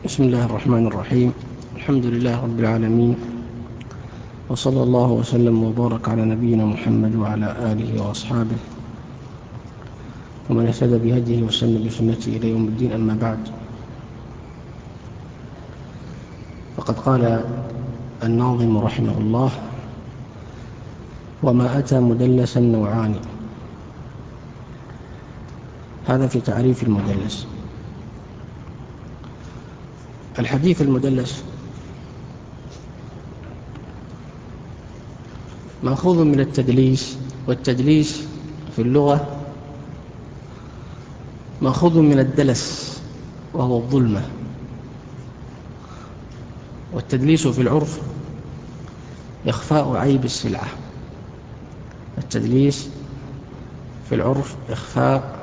بسم الله الرحمن الرحيم. الحمد لله رب العالمين، وصلى الله وسلم وبارك على نبينا محمد وعلى آله وأصحابه ومن اهتدى بهديه وسن بسنته إلى يوم الدين. أما بعد، فقد قال الناظم رحمه الله: وما أتى مدلسا نوعان. هذا في تعريف المدلس. الحديث المدلس مأخوذ من التدليس، والتدليس في اللغة مأخوذ من الدلس وهو الظلمة، والتدليس في العرف إخفاء عيب السلعة. التدليس في العرف إخفاء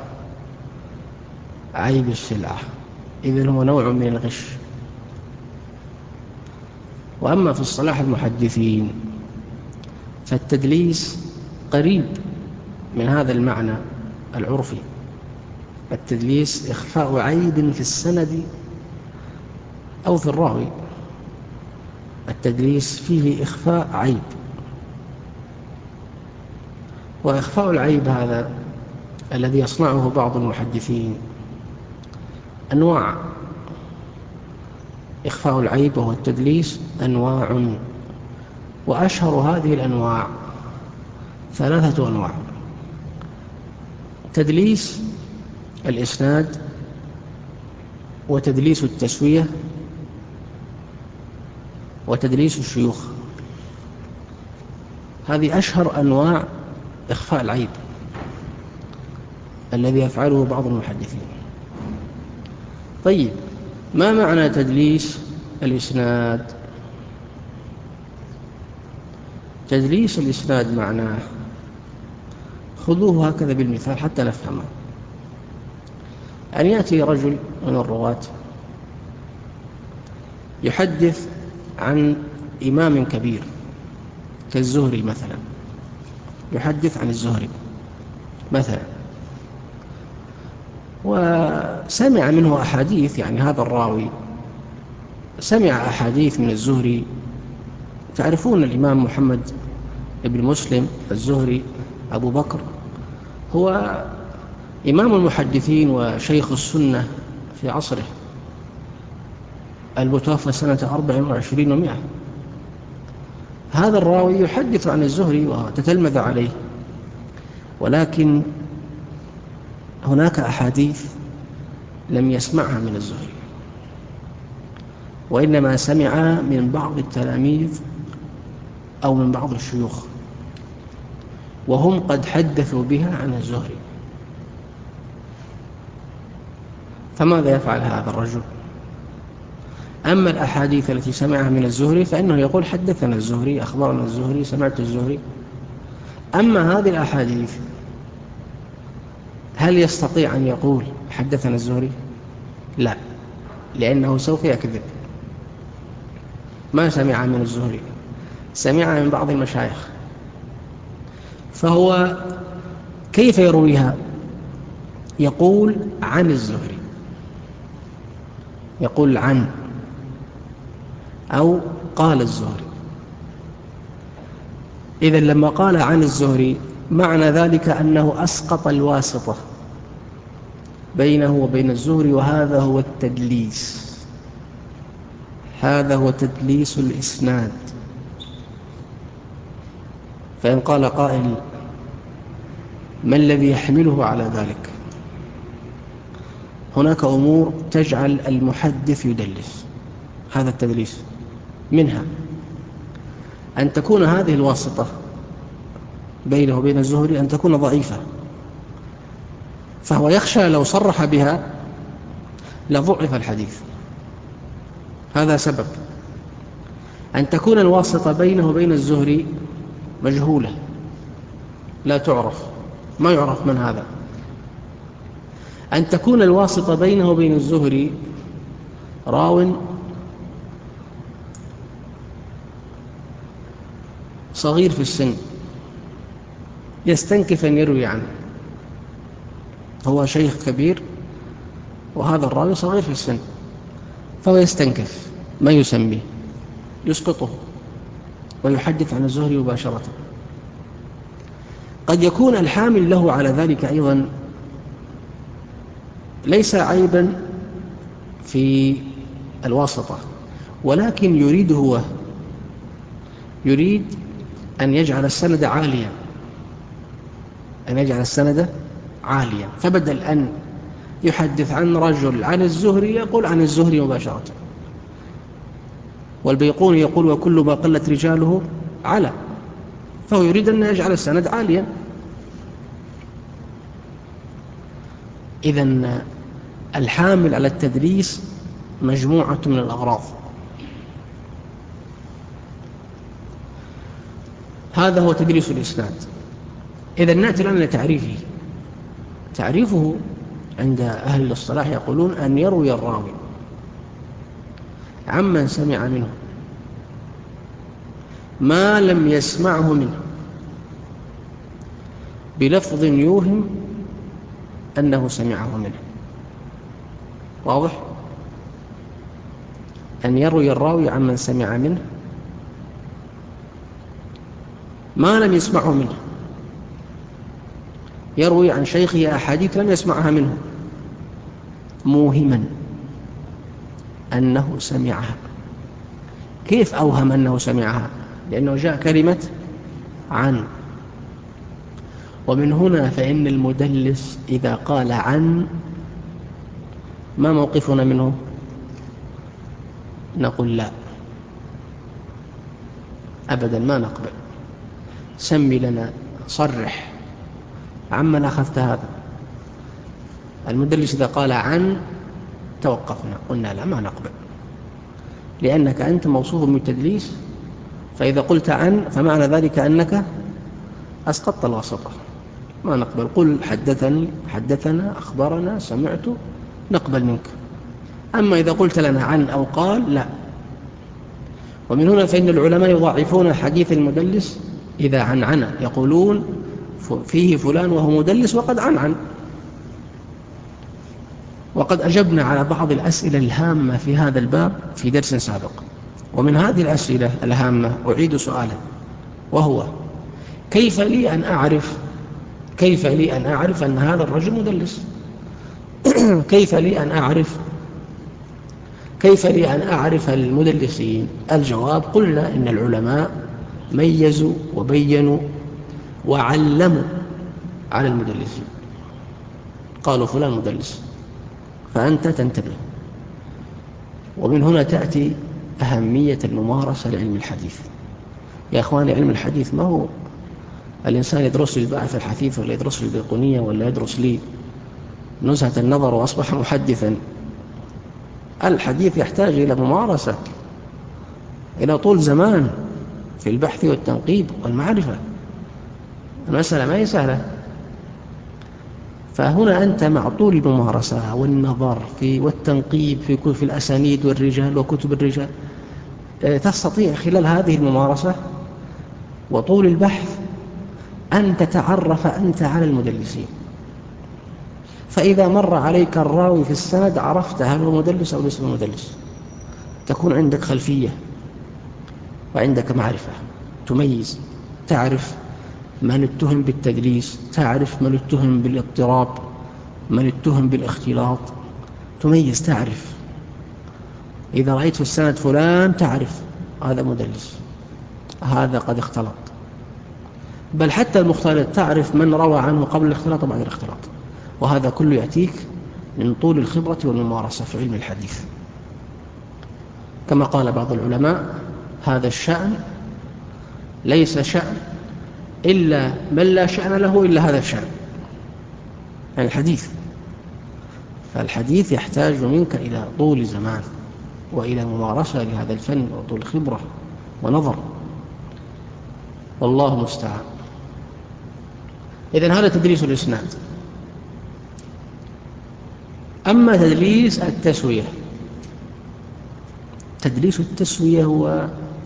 عيب السلعة، إذن هو نوع من الغش. وأما في اصطلاح المحدثين فالتدليس قريب من هذا المعنى العرفي. التدليس إخفاء عيب في السند أو في الراوي. التدليس فيه إخفاء عيب، وإخفاء العيب هذا الذي يصنعه بعض المحدثين أنواع. إخفاء العيب وهو التدليس أنواع، وأشهر هذه الأنواع 3 أنواع: تدليس الإسناد، وتدليس التسوية، وتدليس الشيوخ. هذه أشهر أنواع إخفاء العيب الذي يفعله بعض المحدثين. طيب، ما معنى تدليس الإسناد؟ تدليس الإسناد معناه، خذوه هكذا بالمثال حتى نفهمه: أن يأتي رجل من الرواة يحدث عن إمام كبير كالزهري مثلا، يحدث عن الزهري مثلا، وسمع منه أحاديث. يعني هذا الراوي سمع أحاديث من الزهري. تعرفون الإمام محمد بن مسلم الزهري أبو بكر هو إمام المحدثين وشيخ السنة في عصره، المتوفى سنة 24 و100. هذا الراوي يحدث عن الزهري وتتلمذ عليه، ولكن هناك أحاديث لم يسمعها من الزهري، وإنما سمع من بعض التلاميذ أو من بعض الشيوخ، وهم قد حدثوا بها عن الزهري. فماذا يفعل هذا الرجل؟ أما الأحاديث التي سمعها من الزهري فإنه يقول حدثنا الزهري، أخبرنا الزهري، سمعت الزهري. أما هذه الأحاديث هل يستطيع أن يقول حدثنا الزهري؟ لا، لأنه سوف يكذب. ما سمع من الزهري، سمع من بعض المشايخ. فهو كيف يرويها؟ يقول عن الزهري، يقول عن، أو قال الزهري. إذن لما قال عن الزهري معنى ذلك أنه أسقط الواسطة بينه وبين الزهري، وهذا هو التدليس. هذا هو تدليس الإسناد. فإن قال قائل: ما الذي يحمله على ذلك؟ هناك أمور تجعل المحدث يدلس هذا التدليس، منها أن تكون هذه الواسطة بينه وبين الزهري أن تكون ضعيفة، فهو يخشى لو صرح بها لضعف الحديث. هذا سبب. أن تكون الواسطة بينه وبين الزهري مجهولة، لا تعرف، ما يعرف من هذا. أن تكون الواسطة بينه وبين الزهري راو صغير في السن يستنكف أن يروي عنه. هو شيخ كبير وهذا الراوي صغير في السن، فهو يستنكف ما يسميه، يسقطه ويحدث عن الزهري مباشرة. قد يكون الحامل له على ذلك أيضا ليس عيبا في الواسطة، ولكن يريد أن يجعل السند عاليا، فبدل أن يحدث عن رجل عن الزهري يقول عن الزهري مباشرة. والبيقوني يقول وكل ما قلت رجاله على، فهو يريد أن يجعل السند عاليا. إذن الحامل على التدريس مجموعة من الأغراض. هذا هو تدريس الإسناد. إذن نأتي الآن لتعريفه. تعريفه عند أهل الاصطلاح يقولون أن يروي الراوي عمن سمع منه ما لم يسمعه منه بلفظ يوهم أنه سمعه منه. واضح؟ أن يروي الراوي عمن سمع منه ما لم يسمعه منه، يروي عن شيخه أحاديث لم يسمعها منه موهما أنه سمعها. كيف أوهم أنه سمعها؟ لأنه جاء كلمة عن. ومن هنا فإن المدلس إذا قال عن ما موقفنا منه؟ نقول لا أبدا ما نقبل. سمي لنا، صرح عمن أخذت هذا. المدلس إذا قال عن توقفنا، قلنا لا ما نقبل، لأنك أنت موصوف بالتدليس، فإذا قلت عن فمعنى ذلك أنك أسقطت الواسطة، ما نقبل. قل حدثني، حدثنا، أخبرنا، سمعت، نقبل منك. أما إذا قلت لنا عن أو قال لا. ومن هنا فإن العلماء يضاعفون حديث المدلس إذا عن، يقولون فيه فلان وهو مدلس وقد عن. وقد أجبنا على بعض الأسئلة الهامة في هذا الباب في درس سابق. ومن هذه الأسئلة الهامة أعيد سؤالا، وهو كيف لي أن أعرف أن هذا الرجل مدلس؟ كيف لي أن أعرف المدلسين؟ الجواب: قلنا إن العلماء ميزوا وبينوا وعلموا على المدلسين، قالوا فلان مدلس، فأنت تنتبه. ومن هنا تأتي أهمية الممارسة لعلم الحديث. يا أخواني، علم الحديث ما هو الإنسان يدرس لي الباحث الحثيث، ولا يدرس لي البيقونية، ولا يدرس لي نزهة النظر وأصبح محدثا. الحديث يحتاج إلى ممارسة، إلى طول زمان في البحث والتنقيب والمعرفة. المسألة ما هي سهلة. فهنا أنت مع طول الممارسة والنظر والتنقيب في الأسانيد والرجال وكتب الرجال، تستطيع خلال هذه الممارسة وطول البحث أن تتعرف أنت على المدلسين. فإذا مر عليك الراوي في السند عرفت هل هو مدلس أو ليس مدلس. تكون عندك خلفية وعندك معرفة، تميز، تعرف من اتهم بالتدليس، تعرف من اتهم بالاضطراب، من اتهم بالاختلاط، تميز، تعرف. إذا رأيت في السند فلان تعرف هذا مدلس، هذا قد اختلط. بل حتى المختلط تعرف من روى عنه قبل الاختلاط وبعد الاختلاط. وهذا كله يأتيك من طول الخبرة والممارسة في علم الحديث. كما قال بعض العلماء: هذا الشأن ليس شأن إلا من لا شأن له إلا هذا الشأن، يعني الحديث. فالحديث يحتاج منك إلى طول زمان وإلى ممارسة لهذا الفن وطول خبرة ونظر، والله المستعان. إذن هذا تدريس الإسناد. أما تدريس التسوية، تدريس التسوية هو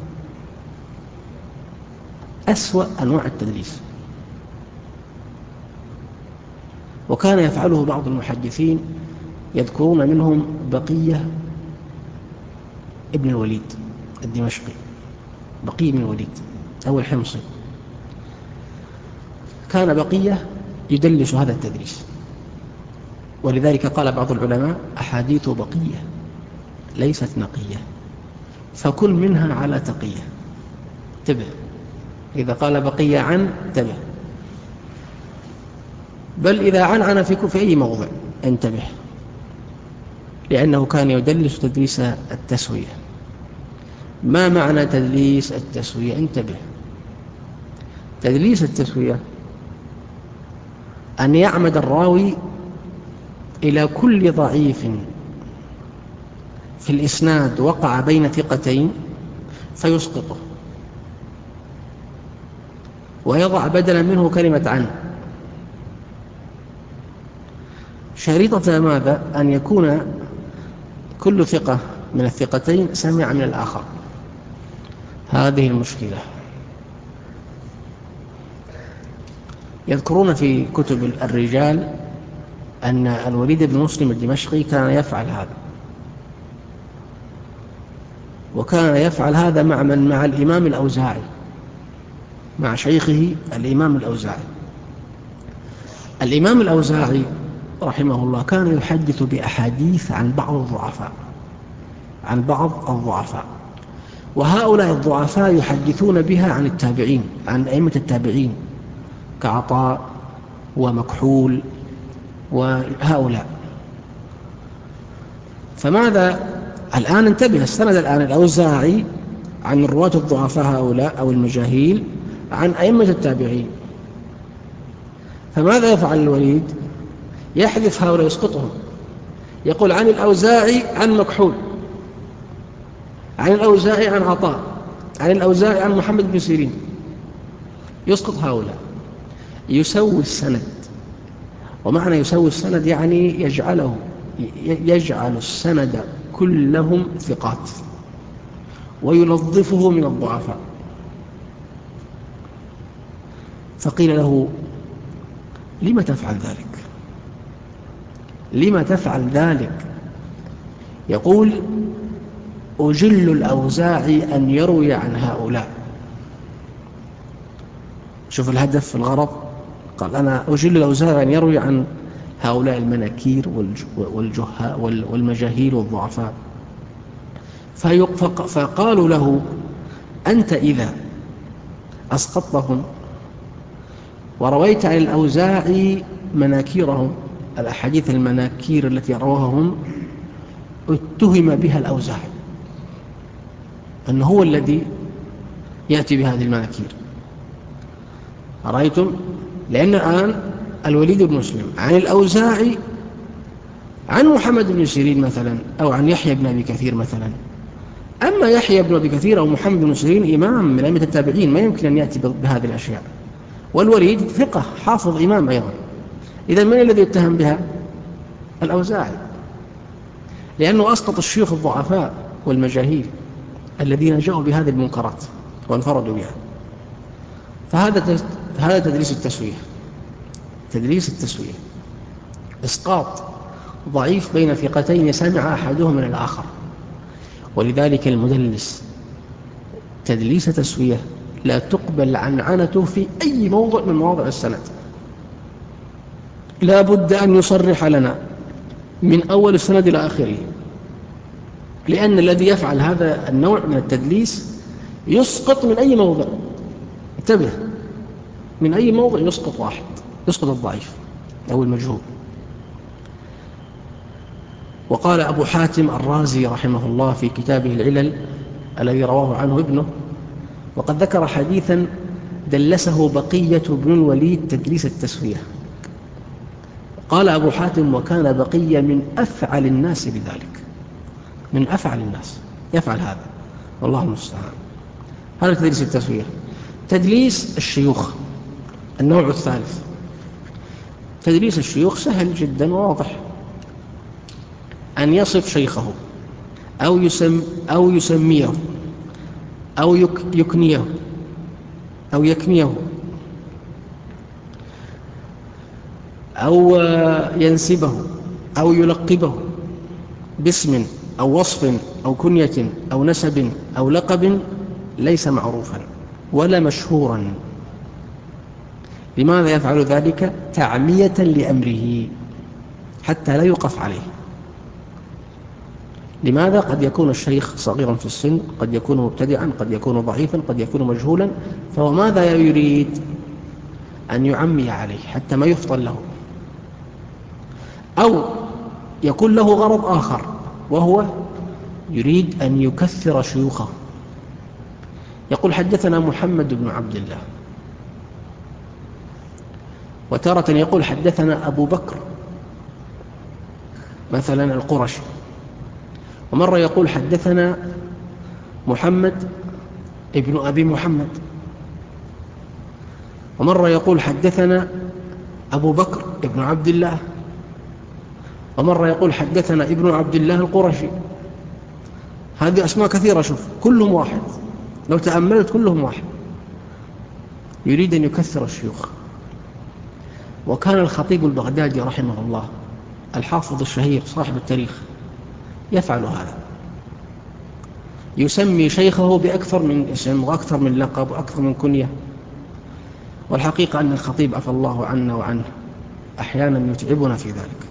أسوأ أنواع التدريس، وكان يفعله بعض المحدثين، يذكرون منهم بقية ابن الوليد الدمشقي، بقية بن الوليد أو الحمصي. كان بقية يدلس هذا التدريس، ولذلك قال بعض العلماء: أحاديث بقية ليست نقية، فكن منها على تقية. انتبه، إذا قال بقية عن انتبه، بل إذا عن في أي موضع انتبه، لأنه كان يدلس تدليس التسوية. ما معنى تدليس التسوية؟ انتبه، تدليس التسوية أن يعمد الراوي إلى كل ضعيف في الإسناد وقع بين ثقتين فيسقطه، ويضع بدلا منه كلمة عن، شريطة ماذا؟ أن يكون كل ثقة من الثقتين سمع من الآخر. هذه المشكلة. يذكرون في كتب الرجال أن الوليد بن مسلم الدمشقي كان يفعل هذا، وكان يفعل هذا مع من؟ مع الإمام الأوزاعي، مع شيخه الإمام الأوزاعي. الإمام الأوزاعي رحمه الله كان يحدث بأحاديث عن بعض الضعفاء، وهؤلاء الضعفاء يحدثون بها عن التابعين، عن أئمة التابعين كعطاء ومكحول وهؤلاء. فماذا الآن؟ انتبه، السند الآن الأوزاعي عن الرواة الضعفاء هؤلاء أو المجاهيل عن أئمة التابعين. فماذا يفعل الوليد؟ يحذف هؤلاء، يسقطهم، يقول عن الأوزاعي عن مكحول، عن الأوزاعي عن عطاء، عن الأوزاعي عن محمد بن سيرين، يسقط هؤلاء، يسوي السند. ومعنى يسوي السند يعني يجعل السند كلهم ثقات وينظفه من الضعفاء. فقيل له: لما تفعل ذلك؟ لما تفعل ذلك؟ يقول: أجل الأوزاعي أن يروي عن هؤلاء. شوف الهدف، الغرض. قال: أنا أجل الأوزاعي أن يروي عن هؤلاء المناكير والجهاء والمجاهيل والضعفاء. فقالوا له: أنت إذا أسقطتهم ورويت عن الأوزاعي مناكيرهم، الأحاديث المناكير التي رواهم، اتهم بها الأوزاعي أنه هو الذي يأتي بهذه المناكير. رأيتم؟ لأن الآن الوليد بن مسلم عن الأوزاعي عن محمد بن سيرين مثلا، أو عن يحيى بن أبي كثير مثلا. أما يحيى بن أبي كثير أو محمد بن سيرين إمام من أئمة التابعين، ما يمكن أن يأتي بهذه الأشياء. والوليد ثقة حافظ إمام أيضا. إذا من الذي يتهم بها؟ الأوزاعي، لأنه أسقط الشيوخ الضعفاء والمجاهيل الذين جاءوا بهذه المنكرات وانفردوا بها. فهذا تدليس التسوية. تدليس التسوية إسقاط ضعيف بين ثقتين سمع أحدهم من الآخر. ولذلك المدلس تدليس تسوية لا تقبل عنعنته في أي موضع من مواضع السند. لا بد أن يصرح لنا من أول السند إلى آخره، لأن الذي يفعل هذا النوع من التدليس يسقط من أي موضع. انتبه، من أي موضع يسقط واحد، يسقط الضعيف أو المجهول. وقال أبو حاتم الرازي رحمه الله في كتابه العلل الذي رواه عنه ابنه، وقد ذكر حديثا دلسه بقية بن الوليد تدليس التسوية. قال أبو حاتم: وكان بقية من أفعل الناس بذلك، من أفعل الناس يفعل هذا، والله المستعان. هذا تدليس التسوية. تدليس الشيوخ النوع الثالث. تدليس الشيوخ سهل جدا وواضح، أن يصف شيخه أو يسميه أو يكنيه أو يكنيه أو ينسبه أو يلقبه باسم أو وصف أو كنية أو نسب أو لقب ليس معروفا ولا مشهورا. لماذا يفعل ذلك؟ تعمية لأمره حتى لا يوقف عليه. لماذا؟ قد يكون الشيخ صغيرا في السن، قد يكون مبتدعا، قد يكون ضعيفا، قد يكون مجهولا، فهو ماذا يريد؟ أن يعمي عليه حتى ما يفضل له. أو يكون له غرض آخر، وهو يريد أن يكثر شيوخه. يقول حدثنا محمد بن عبد الله، وتارة يقول حدثنا أبو بكر مثلا القرشي، ومرة يقول حدثنا محمد ابن أبي محمد، ومرة يقول حدثنا أبو بكر ابن عبد الله، ومرة يقول حدثنا ابن عبد الله القرشي. هذه أسماء كثيرة، شوف كلهم واحد، لو تأملت كلهم واحد، يريد أن يكثر الشيوخ. وكان الخطيب البغدادي رحمه الله الحافظ الشهير صاحب التاريخ يفعل هذا، يسمي شيخه بأكثر من اسم وأكثر من لقب وأكثر من كنية. والحقيقة أن الخطيب عفى الله عنا وعنه أحيانا يتعبنا في ذلك،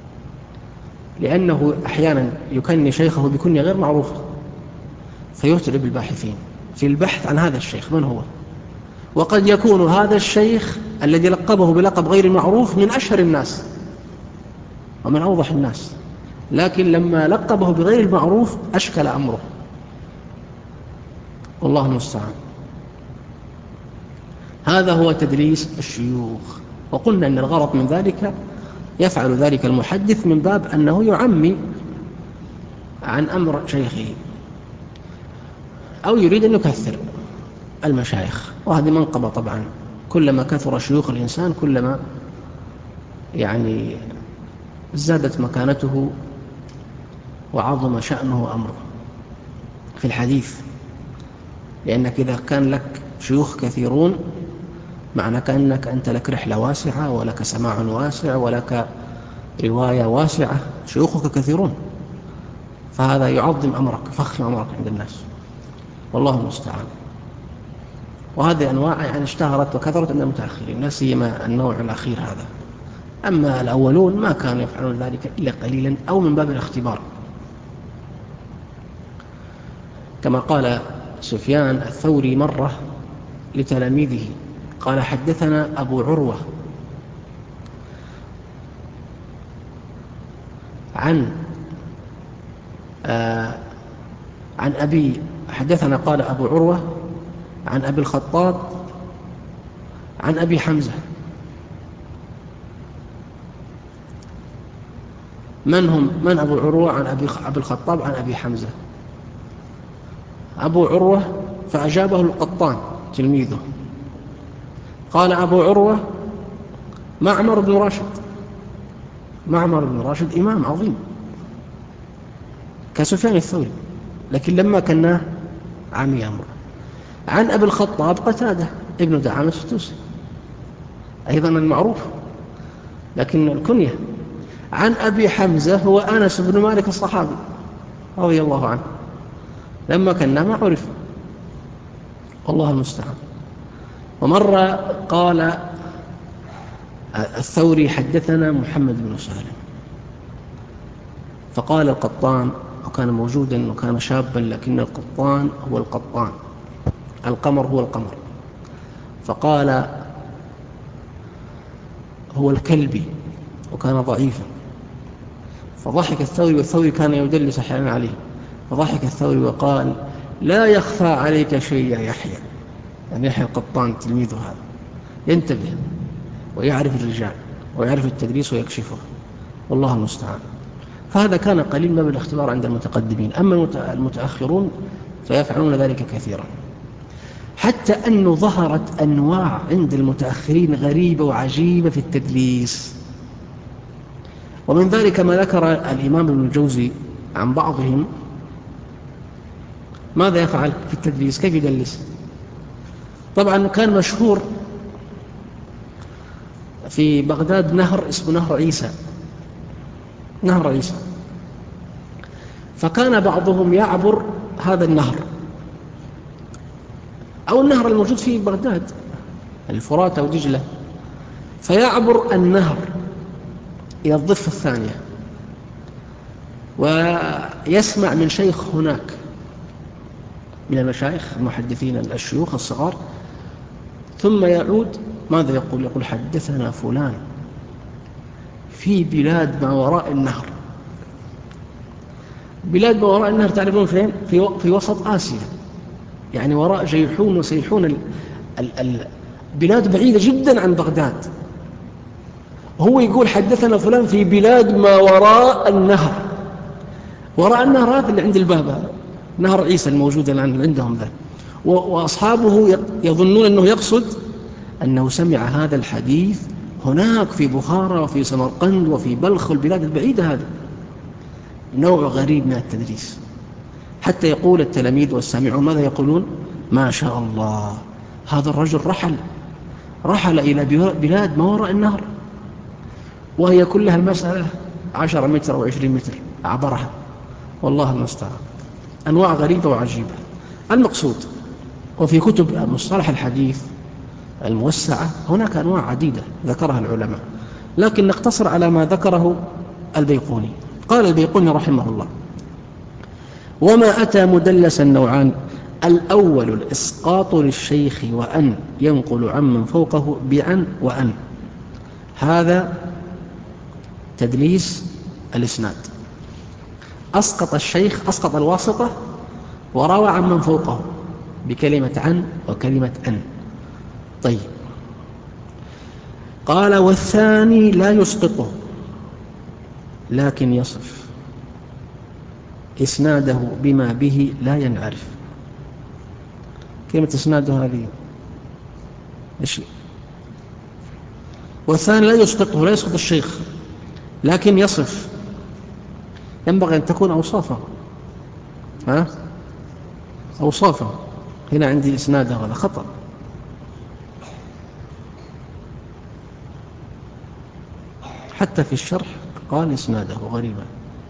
لأنه أحيانا يكني شيخه بكنية غير معروفة، فيتعب الباحثين في البحث عن هذا الشيخ من هو. وقد يكون هذا الشيخ الذي لقبه بلقب غير معروف من أشهر الناس ومن أوضح الناس، لكن لما لقبه بغير المعروف أشكل أمره، والله المستعان. هذا هو تدليس الشيوخ. وقلنا أن الغرض من ذلك يفعل ذلك المحدث من باب أنه يعمي عن أمر شيخه، أو يريد أن يكثر المشايخ. وهذه منقبة طبعا، كلما كثر شيوخ الإنسان كلما زادت مكانته وعظم شأنه وأمره في الحديث. لأنك إذا كان لك شيوخ كثيرون معنى كأنك أنت لك رحلة واسعة ولك سماع واسع ولك رواية واسعة، شيوخك كثيرون، فهذا يعظم أمرك، فخم أمرك عند الناس، والله المستعان. وهذه أنواع اشتهرت وكثرت عند المتأخرين، لا سيما النوع الأخير هذا. أما الأولون ما كانوا يفعلون ذلك إلا قليلا أو من باب الاختبار، كما قال سفيان الثوري مرة لتلاميذه، قال حدثنا أبو عروة عن أبي، حدثنا قال أبو عروة عن أبي الخطاب عن أبي حمزة. من أبو عروة عن أبي الخطاب عن أبي حمزة؟ أبو عروة، فأجابه القطان تلميذه، قال أبو عروة معمر بن راشد. معمر بن راشد إمام عظيم كسفيان الثوري، لكن لما كناه عمي أمره. عن أبي الخطاب قتادة ابن دعامة السدوسي، أيضا المعروف لكن الكنية. عن أبي حمزة هو أنس بن مالك الصحابي رضي الله عنه، لما كناه ما عرف، والله المستعان. ومرة قال الثوري حدثنا محمد بن سالم، فقال القطان، وكان موجودا وكان شابا، لكن القطان هو القطان، القمر هو القمر، فقال هو الكلبي، وكان ضعيفا. فضحك الثوري، والثوري كان يدلس أحيانا عليه، فضحك الثوري وقال لا يخفى عليك شيء يا يحيى، يعني يحيى القطان تلميذه هذا ينتبه ويعرف الرجال ويعرف التدريس ويكشفه، والله المستعان. فهذا كان قليل ما بالاختبار عند المتقدمين. أما المتأخرون فيفعلون ذلك كثيرا، حتى أنه ظهرت أنواع عند المتأخرين غريبة وعجيبة في التدليس. ومن ذلك ما ذكر الإمام ابن الجوزي عن بعضهم ماذا يفعل في التدليس، كيف يدلس. طبعا كان مشهور في بغداد نهر اسمه نهر عيسى، نهر عيسى، فكان بعضهم يعبر هذا النهر أو النهر الموجود في بغداد، الفرات أو دجلة، فيعبر النهر إلى الضفة الثانية ويسمع من شيخ هناك من المشايخ المحدثين الشيوخ الصغار، ثم يعود ماذا يقول؟ يقول حدثنا فلان في بلاد ما وراء النهر. بلاد ما وراء النهر تعرفون فين؟ في وسط آسيا، يعني وراء جيحون وسيحون، بلاد بعيدة جدا عن بغداد. هو يقول حدثنا فلان في بلاد ما وراء النهر. وراء النهر هذا اللي عند الباب، نهر عيسى الموجود الآن عندهم ذا. وأصحابه يظنون أنه يقصد أنه سمع هذا الحديث هناك في بخارى وفي سمرقند وفي بلخ والبلاد البعيدة. هذا نوع غريب من التدريس، حتى يقول التلاميذ والسامعون ماذا يقولون؟ ما شاء الله، هذا الرجل رحل إلى بلاد ما وراء النهر، وهي كلها المسألة 10 متر أو 20 متر عبرها، والله المستعان. أنواع غريبة وعجيبة. المقصود، وفي كتب مصطلح الحديث الموسعة هناك أنواع عديدة ذكرها العلماء، لكن نقتصر على ما ذكره البيقوني. قال البيقوني رحمه الله: وما أتى مدلسا نوعان: الأول الإسقاط للشيخ وأن ينقل عمن فوقه بعن وأن، هذا تدليس الإسناد. أسقط الشيخ، أسقط الواسطة وروى عمن فوقه بكلمة عن وكلمة أن. طيب، قال: والثاني لا يسقطه لكن يصف إسناده بما به لا ينعرف. كلمة إسناده هذه إيش؟ والثاني لا يسقطه، لا يسقط الشيخ لكن يصف، ينبغي أن تكون أوصافه، أوصافه. هنا عندي إسناده، هذا خطأ. حتى في الشرح قال إسناده، غريبا.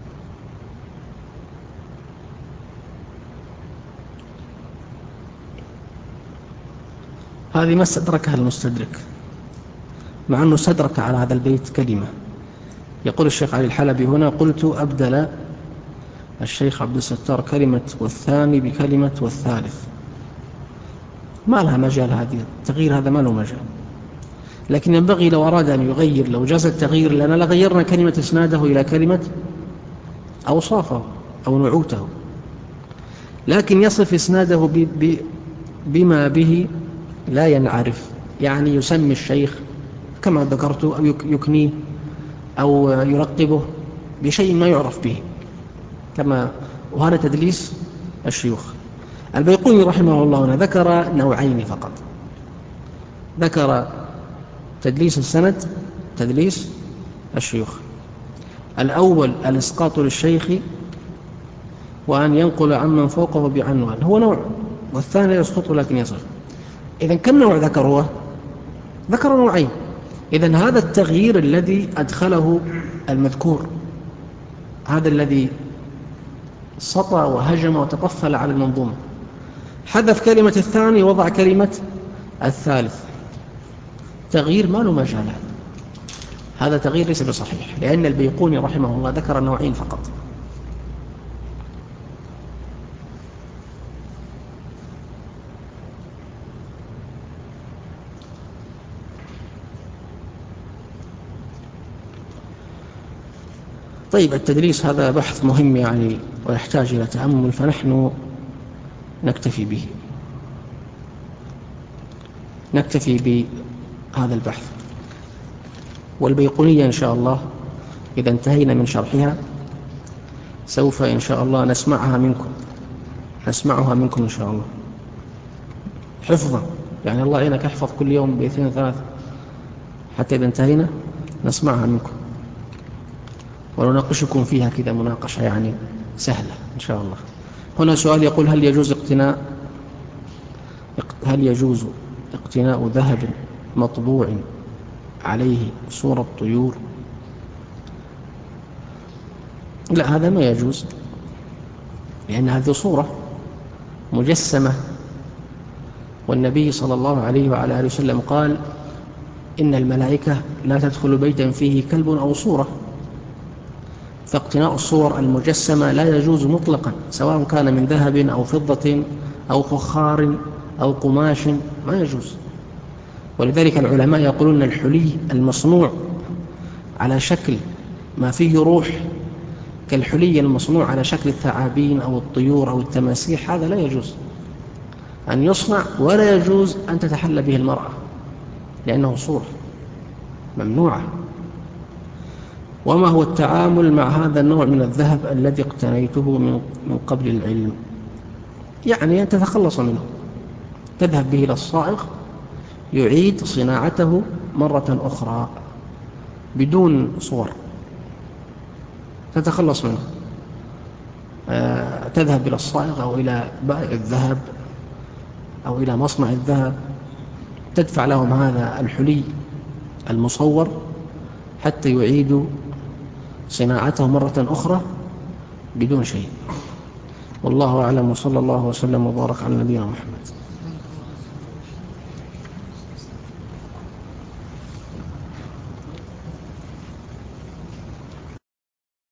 هذه ما استدركها المستدرك، مع أنه استدرك على هذا البيت كلمة. يقول الشيخ علي الحلبي هنا: قلت أبدل الشيخ عبد الستار كلمة والثاني بكلمة والثالث. ما لها مجال، هذه التغيير هذا ما له مجال، لكن ينبغي لو أراد أن يغير، لو جاز التغيير لنا لغيرنا كلمة إسناده إلى كلمة أوصافه أو نعوته، لكن يصف إسناده بما به لا ينعرف، يعني يسمي الشيخ كما ذكرت، أو يكنيه أو يرقبه بشيء ما يعرف به، كما، وهذا تدليس الشيوخ. البيقوني رحمه الله ذكر نوعين فقط، ذكر تدليس السند، تدليس الشيوخ. الأول الإسقاط للشيخ وأن ينقل عمن فوقه بعنوان، هو نوع، والثاني يسقطه لكن يصف. إذن كم نوع ذكروه؟ ذكروا نوعين. إذن هذا التغيير الذي أدخله المذكور، هذا الذي سطى وهجم وتطفل على المنظومة، حذف كلمة الثاني ووضع كلمة الثالث، تغيير ما له مجال. هذا تغيير ليس بصحيح، لأن البيقوني رحمه الله ذكر نوعين فقط. طيب، التدريس هذا بحث مهم يعني، ويحتاج إلى تأمل، فنحن نكتفي بهذا البحث. والبيقونية إن شاء الله إذا انتهينا من شرحها سوف إن شاء الله نسمعها منكم إن شاء الله حفظا، يعني الله يعينك احفظ كل يوم بإثنين ثلاثة، حتى إذا انتهينا نسمعها منكم ونناقشكم فيها كذا مناقشة يعني سهلة إن شاء الله. هنا سؤال يقول: هل يجوز اقتناء ذهب مطبوع عليه صورة طيور؟ لا، هذا ما يجوز، لأن هذه صورة مجسمة، والنبي صلى الله عليه وعلى آله وسلم قال إن الملائكة لا تدخل بيتا فيه كلب أو صورة. فاقتناء الصور المجسمة لا يجوز مطلقا، سواء كان من ذهب أو فضة أو فخار أو قماش، ما يجوز. ولذلك العلماء يقولون الحلي المصنوع على شكل ما فيه روح كالحلي المصنوع على شكل الثعابين أو الطيور أو التماسيح، هذا لا يجوز أن يصنع، ولا يجوز أن تتحلى به المرأة، لأنه صورة ممنوعة. وما هو التعامل مع هذا النوع من الذهب الذي اقتنيته من قبل العلم؟ يعني أن تتخلص منه، تذهب به إلى الصائغ يعيد صناعته مرة أخرى بدون صور، تتخلص منه. تذهب إلى الصائغ أو إلى بائع الذهب أو إلى مصنع الذهب، تدفع لهم هذا الحلي المصور حتى يعيدوا صناعته مرة أخرى بدون شيء. والله أعلم، وصلى الله وسلم وبارك على نبينا محمد.